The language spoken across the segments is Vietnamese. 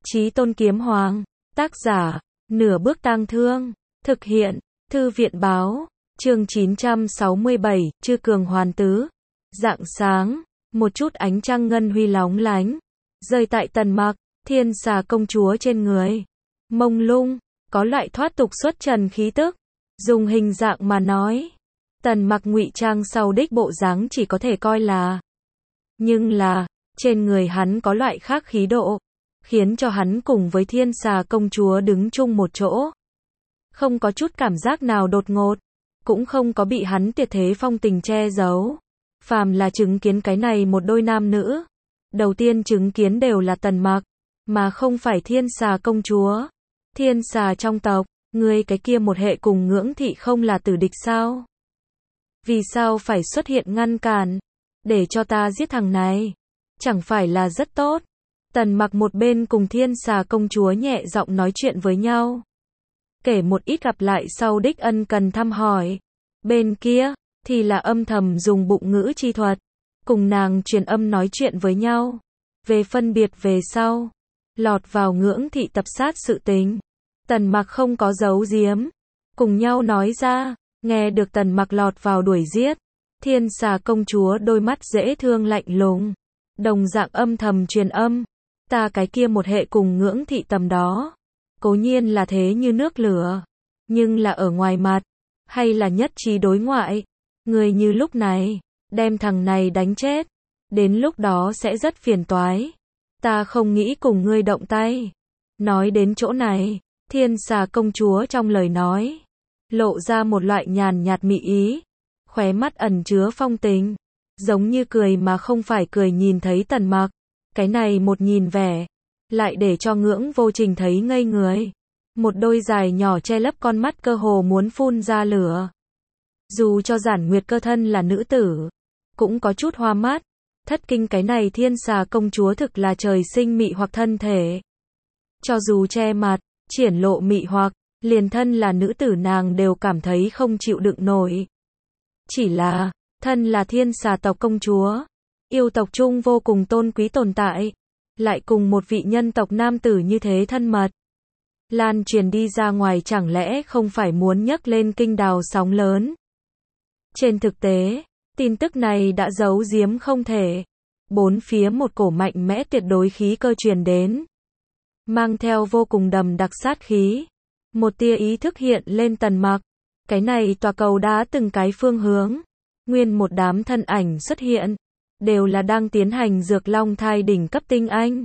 Chí Tôn Kiếm Hoàng, tác giả, Nửa Bước Tang Thương, thực hiện, Thư viện báo, chương 967, Chư Cường Hoàn Tứ. Rạng sáng, một chút ánh trăng ngân huy lóng lánh, rơi tại Tần Mặc, Thiên Xà công chúa trên người. Mông lung, có loại thoát tục xuất trần khí tức. Dùng hình dạng mà nói, Tần Mặc ngụy trang sau đích bộ dáng chỉ có thể coi là. Nhưng là, trên người hắn có loại khác khí độ, khiến cho hắn cùng với Thiên Xà công chúa đứng chung một chỗ. Không có chút cảm giác nào đột ngột, cũng không có bị hắn tuyệt thế phong tình che giấu. Phàm là chứng kiến cái này một đôi nam nữ, đầu tiên chứng kiến đều là Tần Mặc, mà không phải Thiên Xà công chúa. Thiên Xà trong tộc, ngươi cái kia một hệ cùng Ngưỡng Thị không là tử địch sao? Vì sao phải xuất hiện ngăn cản, để cho ta giết thằng này? Chẳng phải là rất tốt? Tần Mặc một bên cùng Thiên Xà công chúa nhẹ giọng nói chuyện với nhau, kể một ít gặp lại sau đích ân cần thăm hỏi. Bên kia, thì là âm thầm dùng bụng ngữ chi thuật, cùng nàng truyền âm nói chuyện với nhau. Về phân biệt về sau, lọt vào Ngưỡng Thị tập sát sự tình, Tần Mặc không có giấu giếm, cùng nhau nói ra. Nghe được Tần Mặc lọt vào đuổi giết, Thiên Xà công chúa đôi mắt dễ thương lạnh lùng, đồng dạng âm thầm truyền âm. Ta cái kia một hệ cùng Ngưỡng Thị tầm đó, cố nhiên là thế như nước lửa, nhưng là ở ngoài mặt, hay là nhất trí đối ngoại. Người như lúc này, đem thằng này đánh chết, đến lúc đó sẽ rất phiền toái. Ta không nghĩ cùng ngươi động tay. Nói đến chỗ này, Thiên Xà công chúa trong lời nói, lộ ra một loại nhàn nhạt mị ý, khóe mắt ẩn chứa phong tình, giống như cười mà không phải cười nhìn thấy Tần Mặc. Cái này một nhìn vẻ, lại để cho Ngưỡng Vô Trình thấy ngây người. Một đôi dài nhỏ che lấp con mắt cơ hồ muốn phun ra lửa. Dù cho Giản Nguyệt Cơ thân là nữ tử, cũng có chút hoa mắt. Thất kinh cái này Thiên Xà công chúa thực là trời sinh mị hoặc thân thể. Cho dù che mặt, triển lộ mị hoặc, liền thân là nữ tử nàng đều cảm thấy không chịu đựng nổi. Chỉ là, thân là Thiên Xà tộc công chúa, yêu tộc chung vô cùng tôn quý tồn tại, lại cùng một vị nhân tộc nam tử như thế thân mật, lan truyền đi ra ngoài chẳng lẽ không phải muốn nhấc lên kinh đào sóng lớn. Trên thực tế, tin tức này đã giấu giếm không thể. Bốn phía một cổ mạnh mẽ tuyệt đối khí cơ truyền đến, mang theo vô cùng đậm đặc sát khí. Một tia ý thức hiện lên Tần Mặc, cái này tòa cầu đá từng cái phương hướng, nguyên một đám thân ảnh xuất hiện, đều là đang tiến hành Dược Long thai đỉnh cấp tinh anh.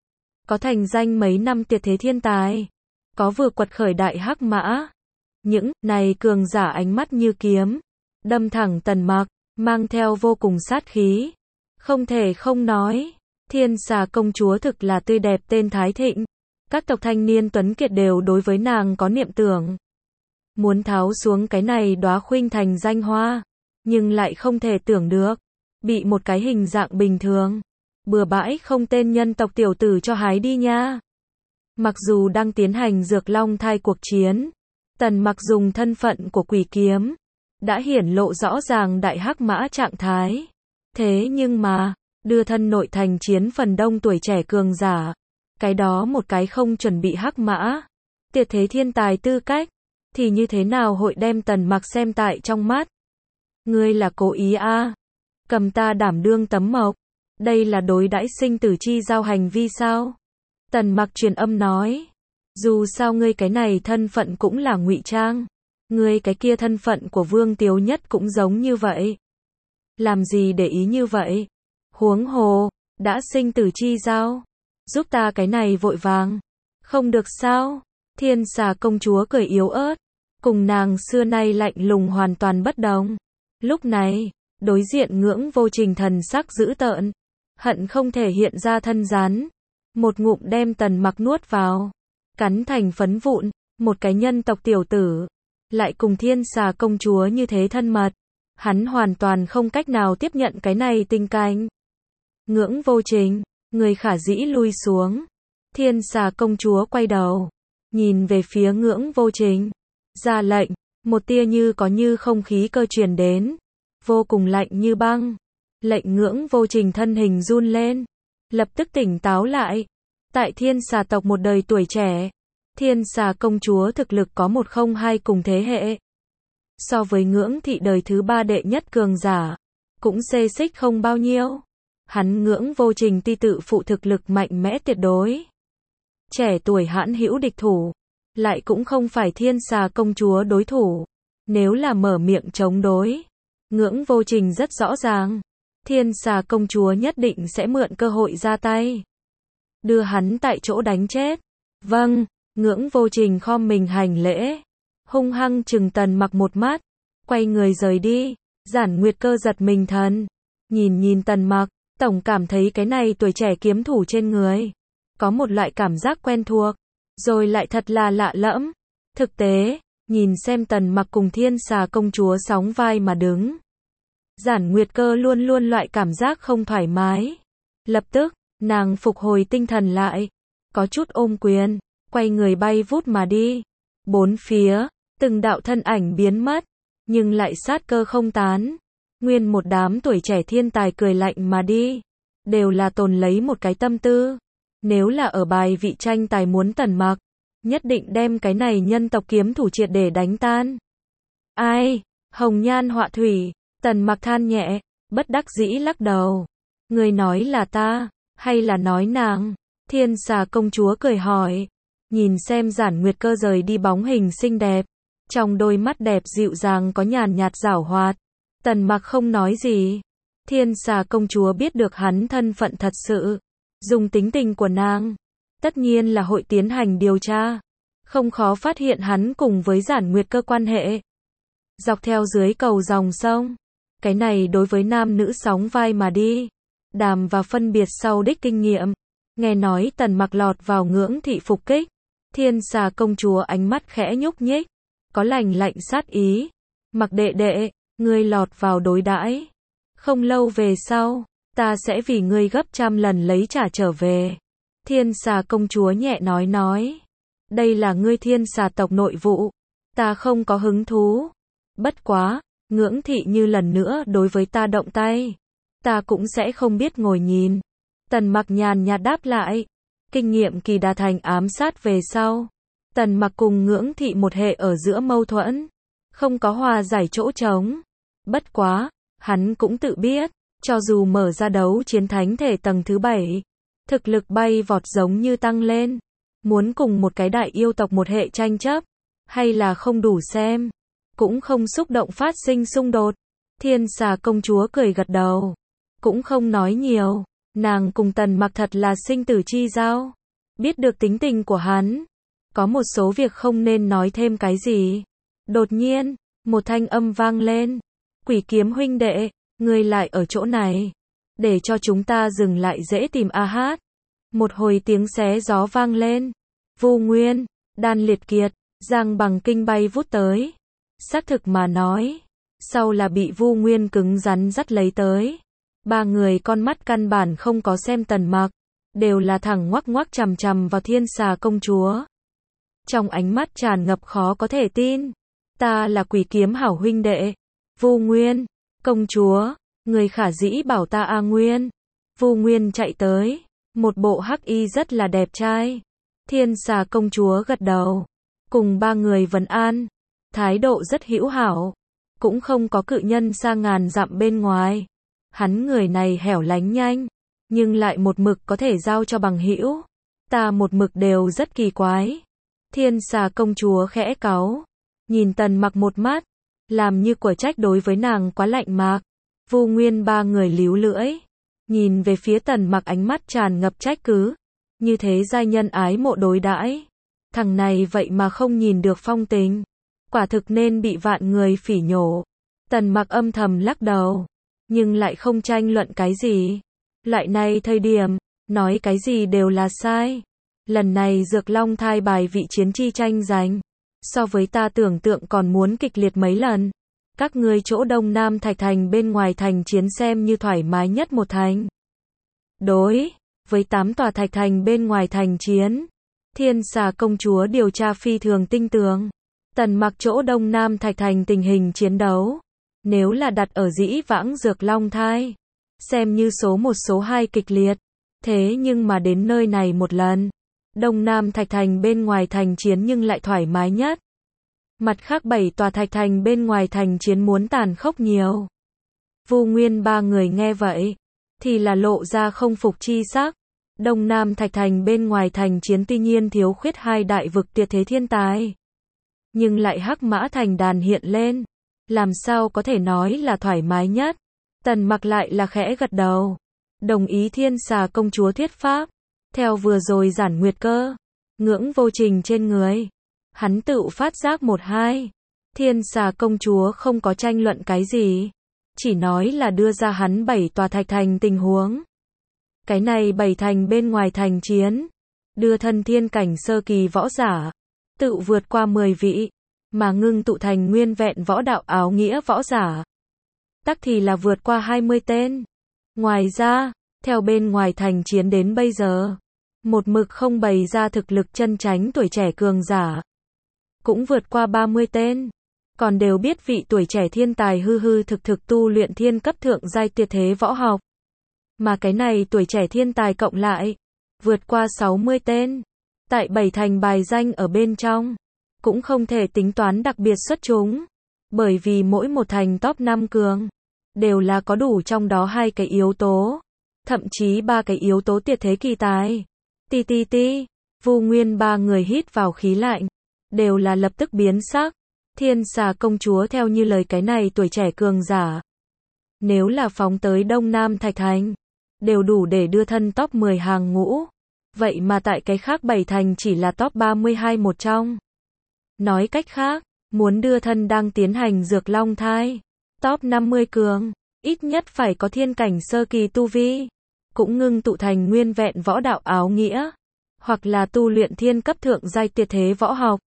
Có thành danh mấy năm tuyệt thế thiên tài, có vừa quật khởi đại hắc mã. Những này cường giả ánh mắt như kiếm, đâm thẳng Tần Mặc, mang theo vô cùng sát khí. Không thể không nói, Thiên Xà công chúa thực là tươi đẹp tên Thái Thịnh. Các tộc thanh niên tuấn kiệt đều đối với nàng có niệm tưởng, muốn tháo xuống cái này đóa khuynh thành danh hoa, nhưng lại không thể tưởng được, bị một cái hình dạng bình thường, bừa bãi không tên nhân tộc tiểu tử cho hái đi nha. Mặc dù đang tiến hành Dược Long thai cuộc chiến, Tần Mặc dùng thân phận của Quỷ Kiếm, đã hiển lộ rõ ràng đại hắc mã trạng thái. Thế nhưng mà, đưa thân nội thành chiến phần đông tuổi trẻ cường giả, cái đó một cái không chuẩn bị hắc mã, tuyệt thế thiên tài tư cách, thì như thế nào hội đem Tần Mặc xem tại trong mắt? Ngươi là cố ý a? Cầm ta đảm đương tấm mộc, đây là đối đãi sinh tử chi giao hành vi sao? Tần Mặc truyền âm nói, dù sao ngươi cái này thân phận cũng là ngụy trang, ngươi cái kia thân phận của Vương Tiếu Nhất cũng giống như vậy. Làm gì để ý như vậy? Huống hồ, đã sinh tử chi giao, giúp ta cái này vội vàng, không được sao? Thiên Xà công chúa cười yếu ớt, cùng nàng xưa nay lạnh lùng hoàn toàn bất đồng. Lúc này, đối diện Ngưỡng Vô Trình thần sắc dữ tợn, hận không thể hiện ra thân rắn, một ngụm đem Tần Mặc nuốt vào, cắn thành phấn vụn. Một cái nhân tộc tiểu tử, lại cùng Thiên Xà công chúa như thế thân mật, hắn hoàn toàn không cách nào tiếp nhận cái này tình cảnh. Ngưỡng Vô Trình, người khả dĩ lui xuống. Thiên Xà công chúa quay đầu, nhìn về phía Ngưỡng Vô Trình, ra lệnh. Một tia như có như không khí cơ truyền đến, vô cùng lạnh như băng. Lệnh Ngưỡng Vô Trình thân hình run lên, lập tức tỉnh táo lại. Tại Thiên Xà tộc một đời tuổi trẻ, Thiên Xà công chúa thực lực có một không hai cùng thế hệ. So với Ngưỡng Thị đời thứ 3 đệ nhất cường giả, cũng xê xích không bao nhiêu. Hắn Ngưỡng Vô Trình ti tự phụ thực lực mạnh mẽ tuyệt đối. Trẻ tuổi hãn hữu địch thủ, lại cũng không phải Thiên Xà công chúa đối thủ. Nếu là mở miệng chống đối, Ngưỡng Vô Trình rất rõ ràng, Thiên Xà công chúa nhất định sẽ mượn cơ hội ra tay, đưa hắn tại chỗ đánh chết. Vâng, Ngưỡng Vô Trình khom mình hành lễ, hung hăng trừng Tần Mặc một mắt, quay người rời đi. Giản Nguyệt Cơ giật mình thần, nhìn Tần Mặc, tổng cảm thấy cái này tuổi trẻ kiếm thủ trên người có một loại cảm giác quen thuộc, rồi lại thật là lạ lẫm. Thực tế, nhìn xem Tần Mặc cùng Thiên Xà công chúa sóng vai mà đứng, Giản Nguyệt Cơ luôn luôn loại cảm giác không thoải mái. Lập tức, nàng phục hồi tinh thần lại, có chút ôm quyền, quay người bay vút mà đi. Bốn phía, từng đạo thân ảnh biến mất, nhưng lại sát cơ không tán. Nguyên một đám tuổi trẻ thiên tài cười lạnh mà đi, đều là tồn lấy một cái tâm tư. Nếu là ở bài vị tranh tài muốn Tần Mặc, nhất định đem cái này nhân tộc kiếm thủ triệt để đánh tan. Ai? Hồng nhan họa thủy, Tần Mặc than nhẹ, bất đắc dĩ lắc đầu. Người nói là ta, hay là nói nàng? Thiên Xà công chúa cười hỏi, nhìn xem Giản Nguyệt Cơ rời đi bóng hình xinh đẹp, trong đôi mắt đẹp dịu dàng có nhàn nhạt giảo hoạt. Tần Mặc không nói gì. Thiên Xà công chúa biết được hắn thân phận thật sự, dùng tính tình của nàng, tất nhiên là hội tiến hành điều tra, không khó phát hiện hắn cùng với Giản Nguyệt Cơ quan hệ. Dọc theo dưới cầu dòng sông, cái này đối với nam nữ sóng vai mà đi, đàm và phân biệt sau đích kinh nghiệm. Nghe nói Tần Mặc lọt vào Ngưỡng Thị phục kích, Thiên Xà công chúa ánh mắt khẽ nhúc nhích, có lạnh lạnh sát ý. Mặc đệ đệ, ngươi lọt vào đối đãi, không lâu về sau, ta sẽ vì ngươi gấp trăm lần lấy trả trở về. Thiên Xà công chúa nhẹ nói, đây là ngươi Thiên Xà tộc nội vụ, ta không có hứng thú. Bất quá, Ngưỡng Thị như lần nữa đối với ta động tay, ta cũng sẽ không biết ngồi nhìn. Tần Mặc nhàn nhạt đáp lại, kinh nghiệm kỳ đà thành ám sát về sau, Tần Mặc cùng Ngưỡng Thị một hệ ở giữa mâu thuẫn, không có hòa giải chỗ trống. Bất quá, hắn cũng tự biết, cho dù mở ra đấu chiến thánh thể tầng thứ 7, thực lực bay vọt giống như tăng lên, muốn cùng một cái đại yêu tộc một hệ tranh chấp, hay là không đủ xem, cũng không xúc động phát sinh xung đột. Thiên Xà công chúa cười gật đầu, cũng không nói nhiều, nàng cùng Tần Mặc thật là sinh tử chi giao, biết được tính tình của hắn, có một số việc không nên nói thêm cái gì. Đột nhiên, một thanh âm vang lên, Quỷ Kiếm huynh đệ, ngươi lại ở chỗ này, để cho chúng ta dừng lại dễ tìm a hát. Một hồi tiếng xé gió vang lên, Vu Nguyên, Đan Liệt Kiệt, Giang Bằng Kinh bay vút tới. Xác thực mà nói, sau là bị Vu Nguyên cứng rắn dắt lấy tới. Ba người con mắt căn bản không có xem Tần Mặc, đều là thẳng ngoắc ngoắc chằm chằm vào Thiên Xà công chúa. Trong ánh mắt tràn ngập khó có thể tin. Ta là Quỷ Kiếm hảo huynh đệ. Vu Nguyên, công chúa, người khả dĩ bảo ta A Nguyên. Vu Nguyên chạy tới, một bộ hắc y rất là đẹp trai. Thiên Xà công chúa gật đầu, cùng ba người vấn an, thái độ rất hữu hảo, cũng không có cự nhân xa ngàn dặm bên ngoài. Hắn người này hẻo lánh nhanh, nhưng lại một mực có thể giao cho bằng hữu. Ta một mực đều rất kỳ quái. Thiên Xà công chúa khẽ cáu, nhìn Tần Mặc một mắt, làm như quả trách đối với nàng quá lạnh mạc. Vu Nguyên ba người líu lưỡi, nhìn về phía Tần Mặc ánh mắt tràn ngập trách cứ. Như thế giai nhân ái mộ đối đãi, thằng này vậy mà không nhìn được phong tình, quả thực nên bị vạn người phỉ nhổ. Tần Mặc âm thầm lắc đầu, nhưng lại không tranh luận cái gì. Loại này thời điểm, nói cái gì đều là sai. Lần này Dược Long thai bài vị chiến chi tranh giành, so với ta tưởng tượng còn muốn kịch liệt mấy lần. Các ngươi chỗ Đông Nam Thạch Thành bên ngoài thành chiến xem như thoải mái nhất một thành. Đối với 8 tòa Thạch Thành bên ngoài thành chiến, Thiên Xà công chúa điều tra phi thường tinh tường. Tần Mặc chỗ Đông Nam Thạch Thành tình hình chiến đấu, nếu là đặt ở dĩ vãng Dược Long thai, xem như số 1 số 2 kịch liệt. Thế nhưng mà đến nơi này một lần, Đông Nam Thạch Thành bên ngoài thành chiến nhưng lại thoải mái nhất. Mặt khác 7 tòa thạch thành bên ngoài thành chiến muốn tàn khốc nhiều. Vu Nguyên ba người nghe vậy, thì là lộ ra không phục chi sắc. Đông Nam Thạch Thành bên ngoài thành chiến tuy nhiên thiếu khuyết 2 đại vực tuyệt thế thiên tài. Nhưng lại Hắc Mã Thành đàn hiện lên. Làm sao có thể nói là thoải mái nhất. Tần Mặc lại là khẽ gật đầu. Đồng ý Thiên Xà công chúa thuyết pháp. Theo vừa rồi Giản Nguyệt Cơ, ngưỡng vô trình trên người. Hắn tự phát giác một hai. Thiên Xà công chúa không có tranh luận cái gì. Chỉ nói là đưa ra hắn 7 tòa thạch thành tình huống. Cái này 7 thành bên ngoài thành chiến. Đưa thân thiên cảnh sơ kỳ võ giả. Tự vượt qua 10 vị. Mà ngưng tụ thành nguyên vẹn võ đạo áo nghĩa võ giả. Tắc thì là vượt qua 20 tên. Ngoài ra, theo bên ngoài thành chiến đến bây giờ, một mực không bày ra thực lực chân chánh tuổi trẻ cường giả. Cũng vượt qua 30 tên. Còn đều biết vị tuổi trẻ thiên tài hư hư thực thực tu luyện thiên cấp thượng giai tuyệt thế võ học. Mà cái này tuổi trẻ thiên tài cộng lại, vượt qua 60 tên. Tại 7 thành bài danh ở bên trong, cũng không thể tính toán đặc biệt xuất chúng. Bởi vì mỗi một thành top 5 cường, đều là có đủ trong đó 2 cái yếu tố. Thậm chí 3 cái yếu tố tuyệt thế kỳ tài. Ti. Vu Nguyên ba người hít vào khí lạnh. Đều là lập tức biến sắc. Thiên Xà công chúa theo như lời cái này tuổi trẻ cường giả. Nếu là phóng tới Đông Nam Thạch Thành, đều đủ để đưa thân top 10 hàng ngũ. Vậy mà tại cái khác 7 thành chỉ là top 32 một trong. Nói cách khác, muốn đưa thân đang tiến hành dược long thai. Top 50 cường, ít nhất phải có thiên cảnh sơ kỳ tu vi. Cũng ngưng tụ thành nguyên vẹn võ đạo áo nghĩa. Hoặc là tu luyện thiên cấp thượng giai tuyệt thế võ học.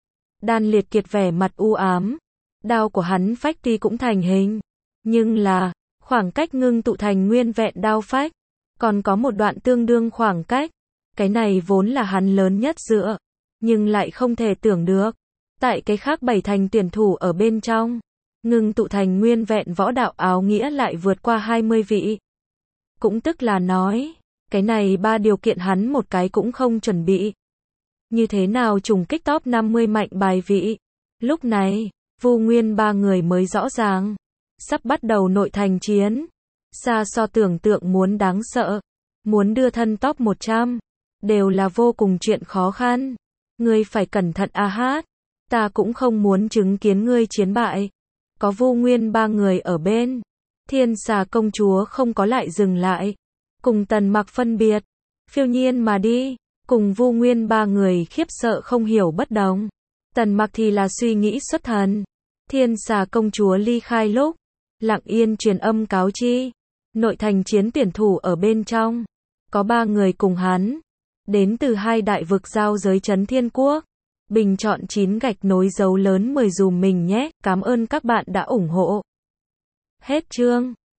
Đan Liệt Kiệt vẻ mặt u ám. Đao của hắn phách tuy cũng thành hình. Nhưng là, khoảng cách ngưng tụ thành nguyên vẹn đao phách. Còn có một đoạn tương đương khoảng cách. Cái này vốn là hắn lớn nhất dựa. Nhưng lại không thể tưởng được. Tại cái khác 7 thành tuyển thủ ở bên trong. Ngưng tụ thành nguyên vẹn võ đạo áo nghĩa lại vượt qua 20 vị. Cũng tức là nói, cái này 3 điều kiện hắn một cái cũng không chuẩn bị. Như thế nào trùng kích top 50 mạnh bài vị? Lúc này, Vu Nguyên ba người mới rõ ràng. Sắp bắt đầu nội thành chiến. Xa so tưởng tượng muốn đáng sợ. Muốn đưa thân top 100. Đều là vô cùng chuyện khó khăn. Ngươi phải cẩn thận a hát. Ta cũng không muốn chứng kiến ngươi chiến bại. Có Vu Nguyên ba người ở bên. Thiên Xà công chúa không có lại dừng lại. Cùng Tần Mặc phân biệt. Phiêu nhiên mà đi. Cùng Vu Nguyên ba người khiếp sợ không hiểu bất đồng. Tần Mặc thì là suy nghĩ xuất thần. Thiên Xà công chúa ly khai lúc. Lặng yên truyền âm cáo chi. Nội thành chiến tuyển thủ ở bên trong. Có 3 người cùng hắn. Đến từ 2 đại vực giao giới Trấn Thiên Quốc. Bình chọn 9 gạch nối dấu lớn 10 dùm mình nhé. Cảm ơn các bạn đã ủng hộ. Hết chương.